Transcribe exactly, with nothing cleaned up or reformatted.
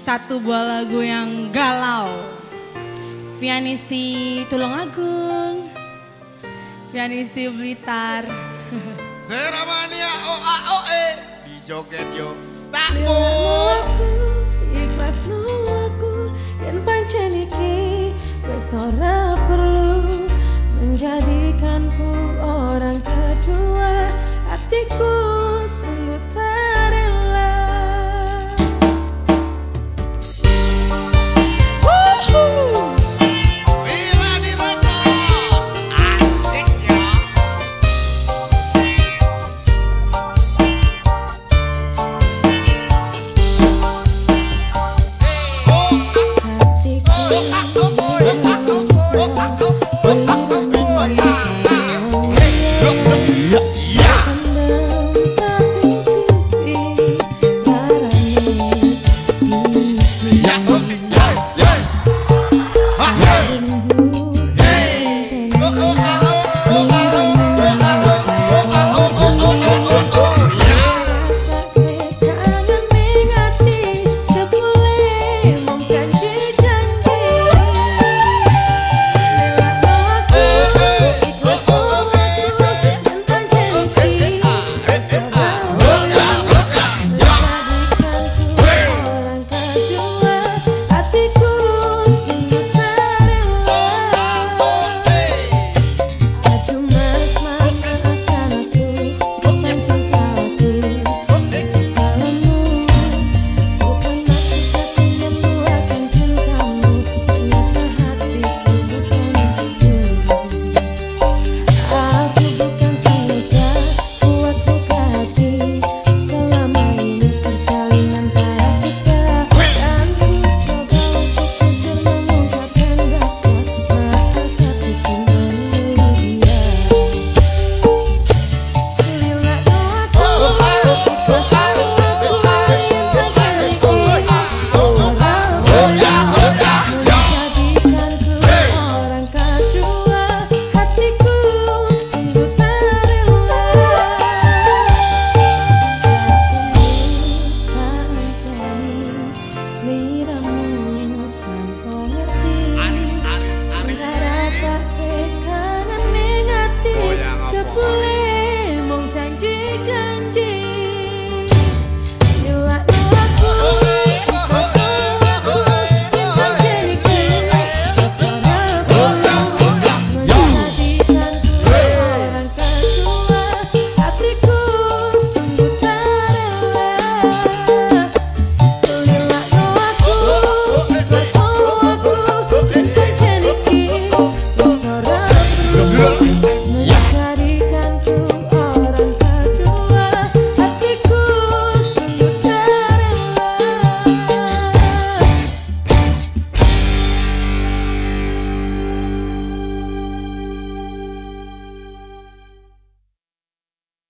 satu buah lagu yang galau. Vianisti Tulungagung, Vianisti Blitar. Seramania O A O E di joget yo takut. Ikhlas no aku yang pancen iki wis ora perlu menjadikanku orang kedua. Hatiku sungguh tak rela. Bila direkod asik ya. Boleh mong janji-janji